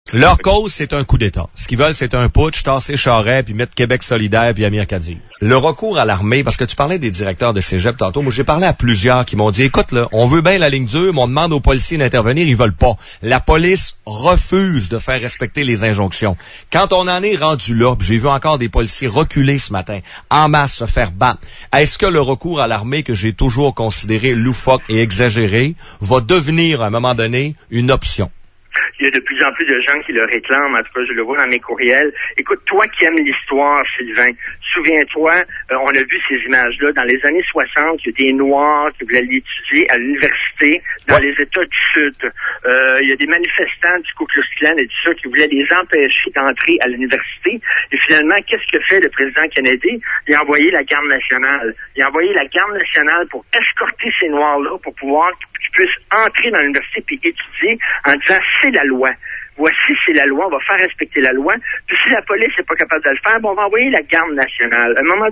Leur cause, c'est un coup d'État. Ce qu'ils veulent, c'est un putsch, tasser Charest, puis mettre Québec solidaire, puis Amir Kadir. Le recours à l'armée, parce que tu parlais des directeurs de cégep tantôt, moi j'ai parlé à plusieurs qui m'ont dit, écoute, là, on veut bien la ligne dure, mais on demande aux policiers d'intervenir, ils veulent pas. La police refuse de faire respecter les injonctions. Quand on en est rendu là, j'ai vu encore des policiers reculer ce matin, en masse se faire battre. Est-ce que le recours à l'armée, que j'ai toujours considéré loufoque et exagéré, va devenir à un moment donné une option? Il y a de plus en plus de gens qui le réclament, en tout cas je le vois dans mes courriels. Écoute, toi qui aimes l'histoire, Sylvain, souviens-toi, on a vu ces images-là, dans les années 60, il y a des Noirs qui voulaient l'étudier à l'université dans les États du Sud. Il y a des manifestants du Ku Klux Klan et tout ça qui voulaient les empêcher d'entrer à l'université. Et finalement, qu'est-ce que fait le président Kennedy? Il a envoyé la Garde nationale. Il a envoyé la Garde nationale pour escorter ces Noirs-là, pour pouvoir qu'ils puissent entrer dans l'université puis étudier en disant c'est la loi. Voici, c'est la loi, on va faire respecter la loi. Puis si la police n'est pas capable de le faire, bon, on va envoyer la Garde nationale. À un moment